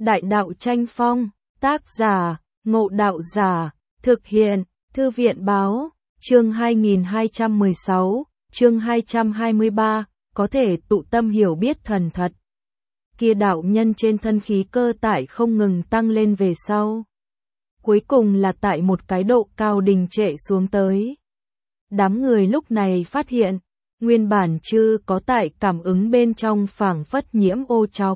Đại đạo tranh phong, tác giả, Ngộ Đạo Giả, thực hiện, Thư viện báo, chương 2216, chương 223, có thể tụ tâm hiểu biết thần thật. Kia đạo nhân trên thân khí cơ tại không ngừng tăng lên về sau. Cuối cùng là tại một cái độ cao đình trệ xuống tới. Đám người lúc này phát hiện, nguyên bản chư có tại cảm ứng bên trong phảng phất nhiễm ô trọc.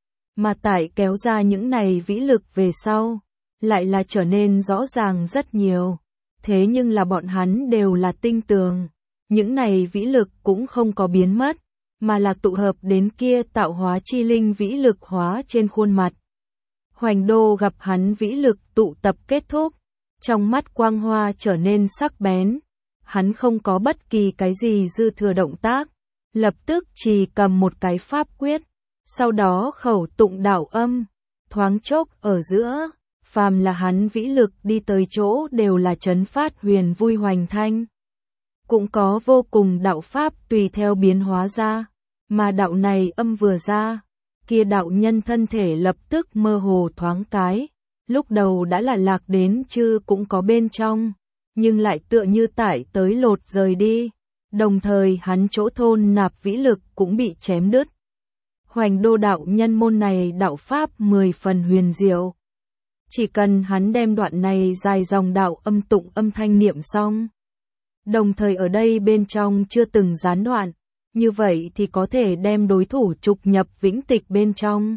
Mà tại kéo ra những này vĩ lực về sau, lại là trở nên rõ ràng rất nhiều. Thế nhưng là bọn hắn đều là tinh tường. Những này vĩ lực cũng không có biến mất, mà là tụ hợp đến kia tạo hóa chi linh vĩ lực hóa trên khuôn mặt. Hoành Đô gặp hắn vĩ lực tụ tập kết thúc, trong mắt quang hoa trở nên sắc bén. Hắn không có bất kỳ cái gì dư thừa động tác, lập tức chỉ cầm một cái pháp quyết, sau đó khẩu tụng đạo âm, thoáng chốc ở giữa, phàm là hắn vĩ lực đi tới chỗ đều là chấn phát huyền vui hoành thanh. Cũng có vô cùng đạo pháp tùy theo biến hóa ra, mà đạo này âm vừa ra, kia đạo nhân thân thể lập tức mơ hồ thoáng cái, lúc đầu đã là lạc đến chứ cũng có bên trong, nhưng lại tựa như tải tới lột rời đi, đồng thời hắn chỗ thôn nạp vĩ lực cũng bị chém đứt. Hoành Đô đạo nhân môn này đạo pháp 10 phần huyền diệu. Chỉ cần hắn đem đoạn này dài dòng đạo âm tụng âm thanh niệm xong, đồng thời ở đây bên trong chưa từng gián đoạn, như vậy thì có thể đem đối thủ trục nhập vĩnh tịch bên trong.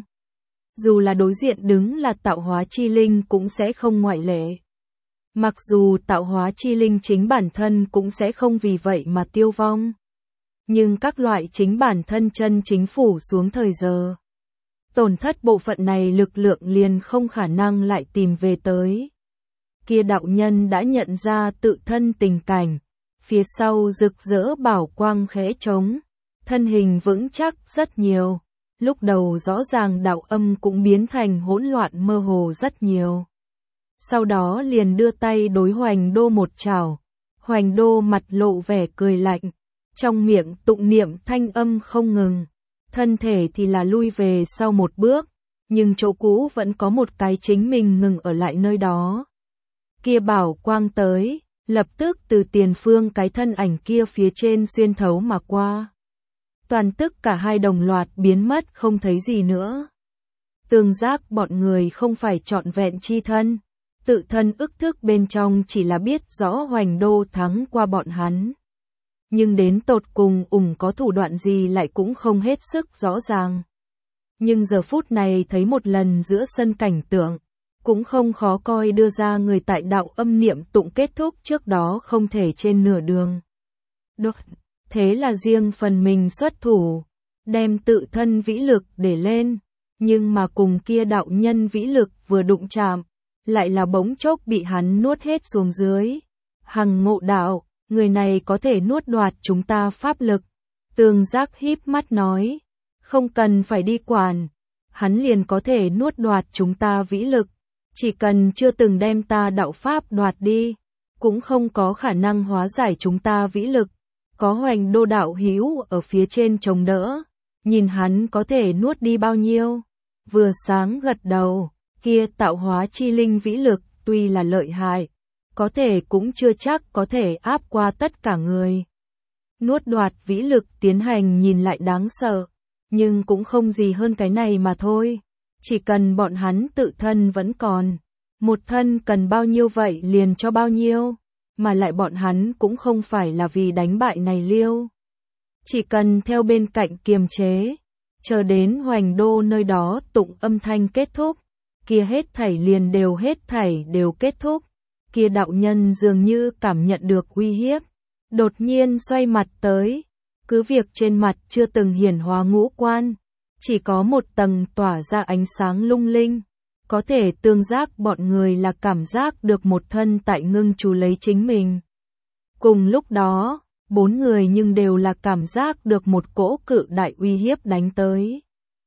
Dù là đối diện đứng là tạo hóa chi linh cũng sẽ không ngoại lệ. Mặc dù tạo hóa chi linh chính bản thân cũng sẽ không vì vậy mà tiêu vong. Nhưng các loại chính bản thân chân chính phủ xuống thời giờ. Tổn thất bộ phận này lực lượng liền không khả năng lại tìm về tới. Kia đạo nhân đã nhận ra tự thân tình cảnh. Phía sau rực rỡ bảo quang khẽ trống. Thân hình vững chắc rất nhiều. Lúc đầu rõ ràng đạo âm cũng biến thành hỗn loạn mơ hồ rất nhiều. Sau đó liền đưa tay đối Hoành Đô một chảo. Hoành Đô mặt lộ vẻ cười lạnh. Trong miệng tụng niệm thanh âm không ngừng. Thân thể thì là lui về sau một bước. Nhưng chỗ cũ vẫn có một cái chính mình ngừng ở lại nơi đó. Kia bảo quang tới. Lập tức từ tiền phương cái thân ảnh kia phía trên xuyên thấu mà qua. Toàn tức cả hai đồng loạt biến mất không thấy gì nữa. Tương giác bọn người không phải trọn vẹn chi thân. Tự thân ức thức bên trong chỉ là biết rõ Hoành Đô thắng qua bọn hắn. Nhưng đến tột cùng có thủ đoạn gì lại cũng không hết sức rõ ràng. Nhưng giờ phút này thấy một lần giữa sân cảnh tượng, cũng không khó coi đưa ra người tại đạo âm niệm tụng kết thúc trước đó không thể trên nửa đường. Đột, thế là riêng phần mình xuất thủ, đem tự thân vĩ lực để lên, nhưng mà cùng kia đạo nhân vĩ lực vừa đụng chạm, lại là bỗng chốc bị hắn nuốt hết xuống dưới. Hằng Ngộ đạo, người này có thể nuốt đoạt chúng ta pháp lực. Tương giác híp mắt nói, không cần phải đi quản, hắn liền có thể nuốt đoạt chúng ta vĩ lực. Chỉ cần chưa từng đem ta đạo pháp đoạt đi, cũng không có khả năng hóa giải chúng ta vĩ lực. Có Hoành Đô đạo hữu ở phía trên chống đỡ, nhìn hắn có thể nuốt đi bao nhiêu. Vừa sáng gật đầu, kia tạo hóa chi linh vĩ lực tuy là lợi hại, có thể cũng chưa chắc có thể áp qua tất cả người. Nuốt đoạt vĩ lực tiến hành nhìn lại đáng sợ, nhưng cũng không gì hơn cái này mà thôi. Chỉ cần bọn hắn tự thân vẫn còn, một thân cần bao nhiêu vậy liền cho bao nhiêu, mà lại bọn hắn cũng không phải là vì đánh bại này liêu. Chỉ cần theo bên cạnh kiềm chế, chờ đến Hoành Đô nơi đó tụng âm thanh kết thúc, kia hết thảy liền đều kết thúc. Kia đạo nhân dường như cảm nhận được uy hiếp, đột nhiên xoay mặt tới, cứ việc trên mặt chưa từng hiển hóa ngũ quan, chỉ có một tầng tỏa ra ánh sáng lung linh, có thể tương giác bọn người là cảm giác được một thân tại ngưng chú lấy chính mình. Cùng lúc đó, bốn người nhưng đều là cảm giác được một cỗ cự đại uy hiếp đánh tới.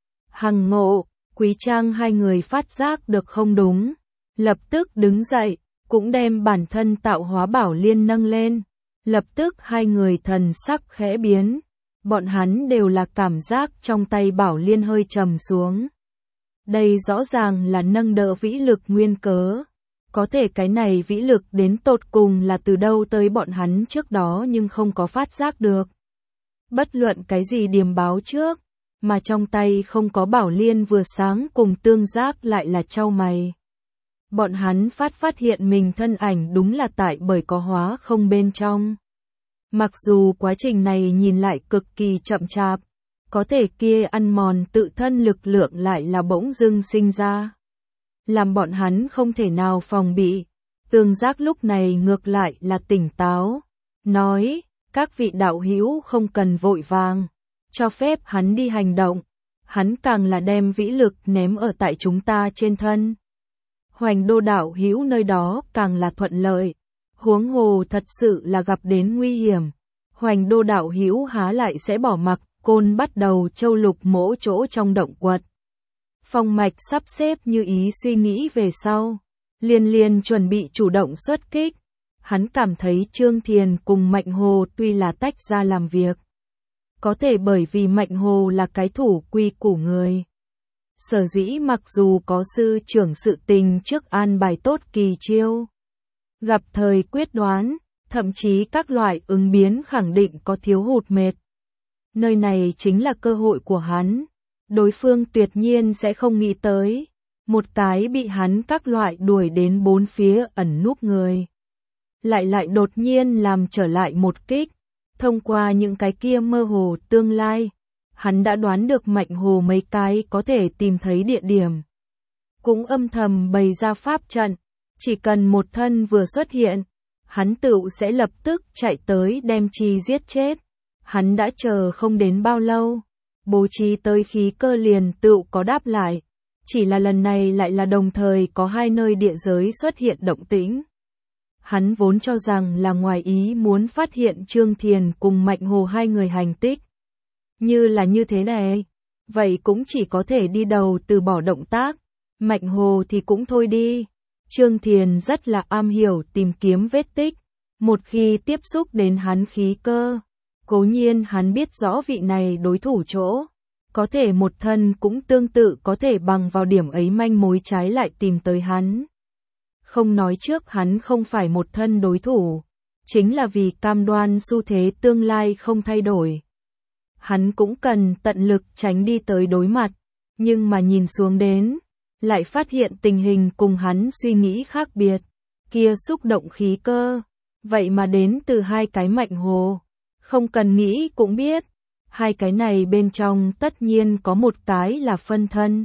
Hằng Ngộ, Quý Trang hai người phát giác được không đúng, lập tức đứng dậy, cũng đem bản thân tạo hóa bảo liên nâng lên. Lập tức hai người thần sắc khẽ biến, bọn hắn đều là cảm giác trong tay bảo liên hơi trầm xuống. Đây rõ ràng là nâng đỡ vĩ lực nguyên cớ. Có thể cái này vĩ lực đến tột cùng là từ đâu tới bọn hắn trước đó nhưng không có phát giác được. Bất luận cái gì điềm báo trước, mà trong tay không có Bảo Liên vừa sáng cùng tương giác lại là chau mày. Bọn hắn phát hiện mình thân ảnh đúng là tại bởi có hóa không bên trong. Mặc dù quá trình này nhìn lại cực kỳ chậm chạp, có thể kia ăn mòn tự thân lực lượng lại là bỗng dưng sinh ra. Làm bọn hắn không thể nào phòng bị, tương giác lúc này ngược lại là tỉnh táo. Nói, các vị đạo hữu không cần vội vàng, cho phép hắn đi hành động. Hắn càng là đem vĩ lực ném ở tại chúng ta trên thân. Hoành Đô đạo hữu nơi đó càng là thuận lợi. Huống hồ thật sự là gặp đến nguy hiểm. Hoành Đô đạo hữu há lại sẽ bỏ mặc Côn bắt đầu châu lục mỗ chỗ trong động quật. Phong Mạch sắp xếp như ý suy nghĩ về sau. Liên chuẩn bị chủ động xuất kích. Hắn cảm thấy Trương Thiền cùng Mạnh Hồ tuy là tách ra làm việc. Có thể bởi vì Mạnh Hồ là cái thủ quy củ người. Sở dĩ mặc dù có sư trưởng sự tình trước an bài tốt kỳ chiêu. Gặp thời quyết đoán, thậm chí các loại ứng biến khẳng định có thiếu hụt mệt. Nơi này chính là cơ hội của hắn. Đối phương tuyệt nhiên sẽ không nghĩ tới. Một cái bị hắn các loại đuổi đến bốn phía ẩn núp người. Lại đột nhiên làm trở lại một kích. Thông qua những cái kia mơ hồ tương lai, hắn đã đoán được Mạnh Hồ mấy cái có thể tìm thấy địa điểm. Cũng âm thầm bày ra pháp trận, chỉ cần một thân vừa xuất hiện, hắn tựu sẽ lập tức chạy tới đem chi giết chết. Hắn đã chờ không đến bao lâu, bố trí tới khí cơ liền tựu có đáp lại, chỉ là lần này lại là đồng thời có hai nơi địa giới xuất hiện động tĩnh. Hắn vốn cho rằng là ngoài ý muốn phát hiện Trương Thiền cùng Mạnh Hồ hai người hành tích. Như là như thế này, vậy cũng chỉ có thể đi đầu từ bỏ động tác, Mạnh Hồ thì cũng thôi đi. Trương Thiền rất là am hiểu tìm kiếm vết tích, một khi tiếp xúc đến hắn khí cơ, cố nhiên hắn biết rõ vị này đối thủ chỗ, có thể một thân cũng tương tự có thể bằng vào điểm ấy manh mối trái lại tìm tới hắn. Không nói trước hắn không phải một thân đối thủ, chính là vì cam đoan xu thế tương lai không thay đổi. Hắn cũng cần tận lực tránh đi tới đối mặt, nhưng mà nhìn xuống đến, lại phát hiện tình hình cùng hắn suy nghĩ khác biệt, kia xúc động khí cơ, vậy mà đến từ hai cái Mạnh Hồ, không cần nghĩ cũng biết, hai cái này bên trong tất nhiên có một cái là phân thân.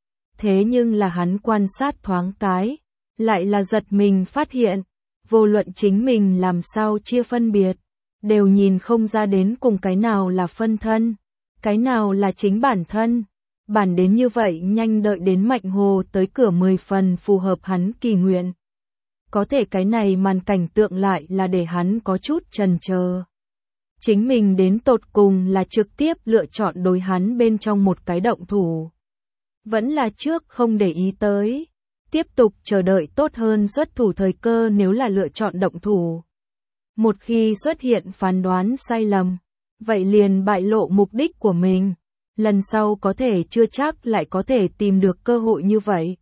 Thế nhưng là hắn quan sát thoáng cái, lại là giật mình phát hiện, vô luận chính mình làm sao chia phân biệt, đều nhìn không ra đến cùng cái nào là phân thân, cái nào là chính bản thân. Bản đến như vậy nhanh đợi đến Mạnh Hồ tới cửa 10 phần phù hợp hắn kỳ nguyện. Có thể cái này màn cảnh tượng lại là để hắn có chút chần chờ. Chính mình đến tột cùng là trực tiếp lựa chọn đối hắn bên trong một cái động thủ. Vẫn là trước không để ý tới. Tiếp tục chờ đợi tốt hơn xuất thủ thời cơ nếu là lựa chọn động thủ. Một khi xuất hiện phán đoán sai lầm, vậy liền bại lộ mục đích của mình. Lần sau có thể chưa chắc lại có thể tìm được cơ hội như vậy.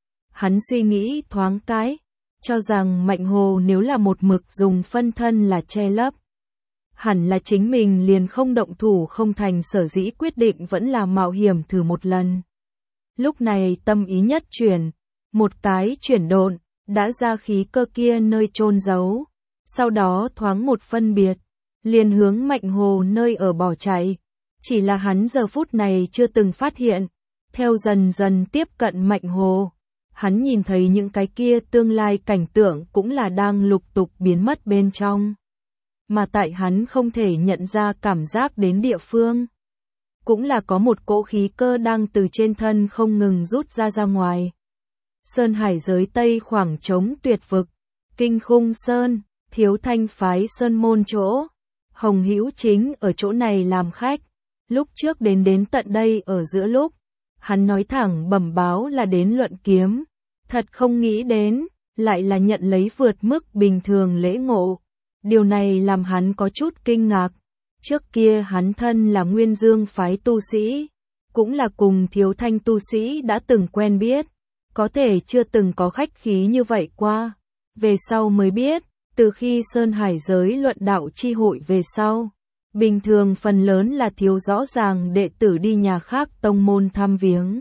Hắn suy nghĩ thoáng cái, cho rằng Mạnh Hồ nếu là một mực dùng phân thân là che lấp. Hẳn là chính mình liền không động thủ không thành, sở dĩ quyết định vẫn là mạo hiểm thử một lần. Lúc này tâm ý nhất chuyển, một cái chuyển độn, đã ra khí cơ kia nơi chôn giấu, sau đó thoáng một phân biệt, liền hướng Mạnh Hồ nơi ở bỏ chạy. Chỉ là hắn giờ phút này chưa từng phát hiện, theo dần dần tiếp cận Mạnh Hồ, hắn nhìn thấy những cái kia tương lai cảnh tượng cũng là đang lục tục biến mất bên trong. Mà tại hắn không thể nhận ra cảm giác đến địa phương, cũng là có một cỗ khí cơ đang từ trên thân không ngừng rút ra ngoài. Sơn Hải giới Tây khoảng trống tuyệt vực, Kinh Khung Sơn, Thiếu Thanh phái Sơn môn chỗ, Hồng Hữu chính ở chỗ này làm khách. Lúc trước đến tận đây ở giữa lúc, hắn nói thẳng bẩm báo là đến luận kiếm, thật không nghĩ đến, lại là nhận lấy vượt mức bình thường lễ ngộ. Điều này làm hắn có chút kinh ngạc, trước kia hắn thân là Nguyên Dương phái tu sĩ, cũng là cùng Thiếu Thanh tu sĩ đã từng quen biết, có thể chưa từng có khách khí như vậy qua. Về sau mới biết, từ khi Sơn Hải giới luận đạo chi hội về sau, bình thường phần lớn là thiếu rõ ràng đệ tử đi nhà khác tông môn thăm viếng.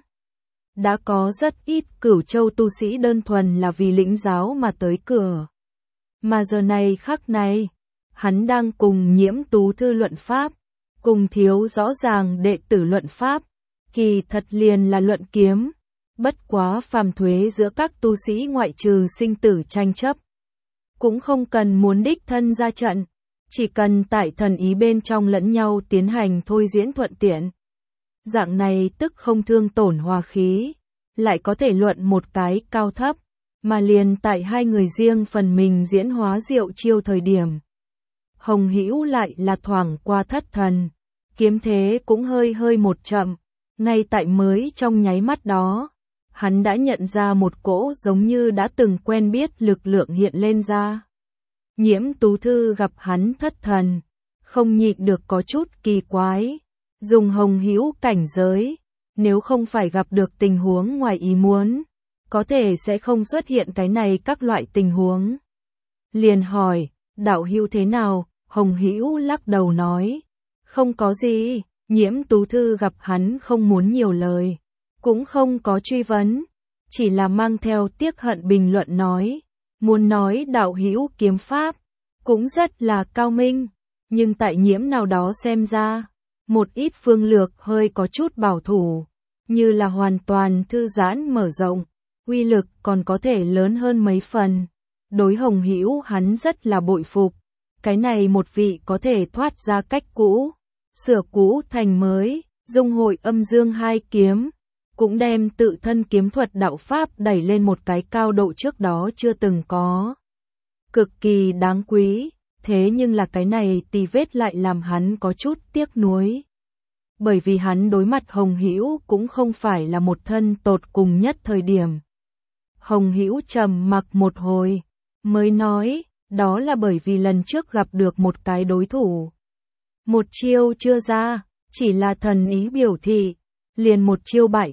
Đã có rất ít Cửu Châu tu sĩ đơn thuần là vì lĩnh giáo mà tới cửa. Mà giờ này khắc này, hắn đang cùng Nhiễm Tú Thư luận pháp, cùng thiếu rõ ràng đệ tử luận pháp, kỳ thật liền là luận kiếm, bất quá phàm thuế giữa các tu sĩ ngoại trừ sinh tử tranh chấp. Cũng không cần muốn đích thân ra trận, chỉ cần tại thần ý bên trong lẫn nhau tiến hành thôi diễn thuận tiện. Dạng này tức không thương tổn hòa khí, lại có thể luận một cái cao thấp, mà liền tại hai người riêng phần mình diễn hóa diệu chiêu thời điểm. Hồng Hữu lại là thoảng qua thất thần, kiếm thế cũng hơi một chậm, ngay tại mới trong nháy mắt đó, hắn đã nhận ra một cỗ giống như đã từng quen biết lực lượng hiện lên ra. Nhiễm Tú Thư gặp hắn thất thần, không nhịn được có chút kỳ quái, dùng Hồng Hữu cảnh giới, nếu không phải gặp được tình huống ngoài ý muốn, có thể sẽ không xuất hiện cái này các loại tình huống. Liền hỏi, đạo hữu thế nào? Hồng Hữu lắc đầu nói, không có gì. Nhiễm Tú Thư gặp hắn không muốn nhiều lời, cũng không có truy vấn, chỉ là mang theo tiếc hận bình luận nói, muốn nói đạo hữu kiếm pháp, cũng rất là cao minh, nhưng tại Nhiễm nào đó xem ra, một ít phương lược hơi có chút bảo thủ, như là hoàn toàn thư giãn mở rộng, uy lực còn có thể lớn hơn mấy phần. Đối Hồng Hữu hắn rất là bội phục, cái này một vị có thể thoát ra cách cũ, sửa cũ thành mới, dung hội âm dương hai kiếm, cũng đem tự thân kiếm thuật đạo pháp đẩy lên một cái cao độ trước đó chưa từng có. Cực kỳ đáng quý, thế nhưng là cái này tì vết lại làm hắn có chút tiếc nuối. Bởi vì hắn đối mặt Hồng Hữu cũng không phải là một thân tột cùng nhất thời điểm. Hồng Hữu trầm mặc một hồi, mới nói, đó là bởi vì lần trước gặp được một cái đối thủ. Một chiêu chưa ra, chỉ là thần ý biểu thị, liền một chiêu bại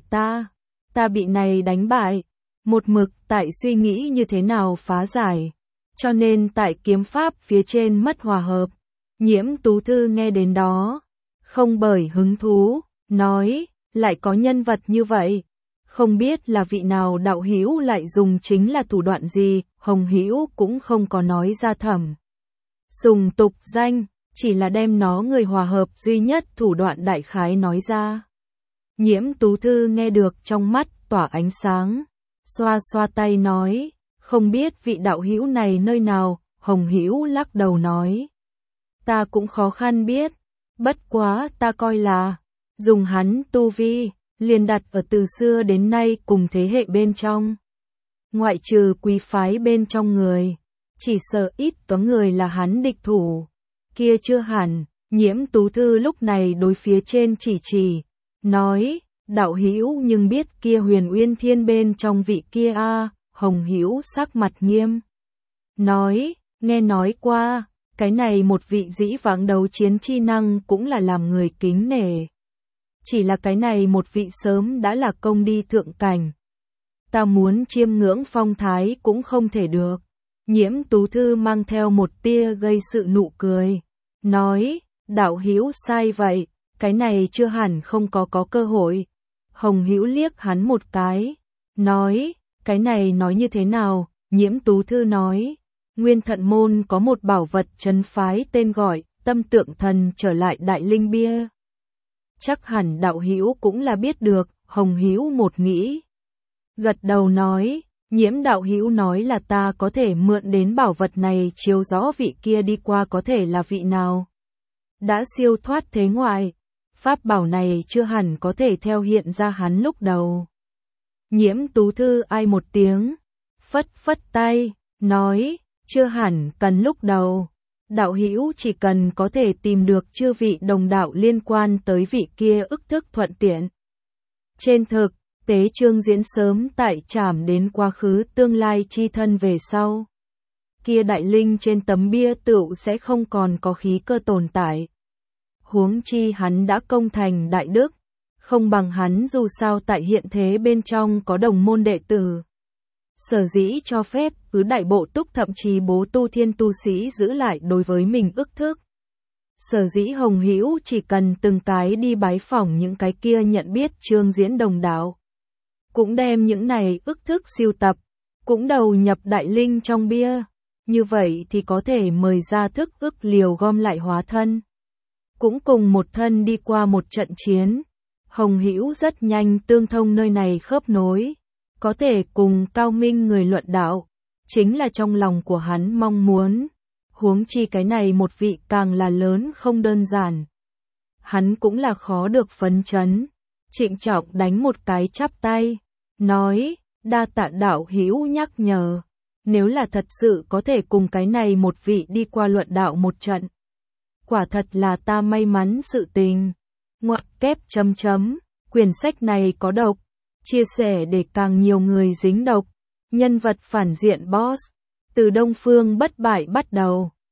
ta bị này đánh bại, một mực tại suy nghĩ như thế nào phá giải, cho nên tại kiếm pháp phía trên mất hòa hợp. Nhiễm Tú Thư nghe đến đó, không bởi hứng thú, nói, lại có nhân vật như vậy, không biết là vị nào đạo hữu lại dùng chính là thủ đoạn gì. Hồng Hữu cũng không có nói ra thẩm dùng tục danh, chỉ là đem nó người hòa hợp duy nhất thủ đoạn đại khái nói ra. Nhiễm Tú Thư nghe được trong mắt tỏa ánh sáng, xoa xoa tay nói, không biết vị đạo hữu này nơi nào. Hồng Hữu lắc đầu nói, ta cũng khó khăn biết, bất quá ta coi là dùng hắn tu vi, liền đặt ở từ xưa đến nay cùng thế hệ bên trong. Ngoại trừ quý phái bên trong người, chỉ sợ ít có người là hắn địch thủ. Kia chưa hẳn. Nhiễm Tú Thư lúc này đối phía trên chỉ, nói, đạo hữu nhưng biết kia Huyền Uyên Thiên bên trong vị kia a. Hồng Hữu sắc mặt nghiêm, nói, nghe nói qua, cái này một vị dĩ vãng đấu chiến chi năng cũng là làm người kính nể. Chỉ là cái này một vị sớm đã là công đi thượng cảnh. Ta muốn chiêm ngưỡng phong thái cũng không thể được. Nhiễm Tú Thư mang theo một tia gây sự nụ cười, nói, đạo hữu sai vậy, cái này chưa hẳn không có cơ hội. Hồng Hữu liếc hắn một cái, nói, cái này nói như thế nào? Nhiễm Tú Thư nói, Nguyên Thận Môn có một bảo vật trấn phái tên gọi Tâm Tượng Thần trở lại Đại Linh Bia. Chắc hẳn đạo hữu cũng là biết được. Hồng Hữu một nghĩ, gật đầu nói, Nhiễm đạo hữu nói là ta có thể mượn đến bảo vật này chiếu rõ vị kia đi qua có thể là vị nào. Đã siêu thoát thế ngoại, pháp bảo này chưa hẳn có thể theo hiện ra hắn lúc đầu. Nhiễm Tú Thư ai một tiếng, phất phất tay, nói, chưa hẳn cần lúc đầu. Đạo hữu chỉ cần có thể tìm được chư vị đồng đạo liên quan tới vị kia ức thức thuận tiện. Trên thực tế chương diễn sớm tại trảm đến quá khứ tương lai chi thân về sau. Kia đại linh trên tấm bia tựu sẽ không còn có khí cơ tồn tại. Huống chi hắn đã công thành đại đức, không bằng hắn, dù sao tại hiện thế bên trong có đồng môn đệ tử. Sở dĩ cho phép cứ đại bộ túc thậm chí bố tu thiên tu sĩ giữ lại đối với mình ức thức. Sở dĩ Hồng Hữu chỉ cần từng cái đi bái phỏng những cái kia nhận biết chương diễn đồng đạo. Cũng đem những này ức thức siêu tập, cũng đầu nhập đại linh trong bia. Như vậy thì có thể mời ra thức ức liều gom lại hóa thân. Cũng cùng một thân đi qua một trận chiến. Hồng Hữu rất nhanh tương thông nơi này khớp nối. Có thể cùng cao minh người luận đạo. Chính là trong lòng của hắn mong muốn. Huống chi cái này một vị càng là lớn không đơn giản. Hắn cũng là khó được phấn chấn. Trịnh trọng đánh một cái chắp tay. Nói, đa tạ đạo hữu nhắc nhở. Nếu là thật sự có thể cùng cái này một vị đi qua luận đạo một trận. Quả thật là ta may mắn sự tình. Ngoặc kép chấm chấm. Quyển sách này có độc. Chia sẻ để càng nhiều người dính độc. Nhân vật phản diện boss. Từ Đông Phương bất bại bắt đầu.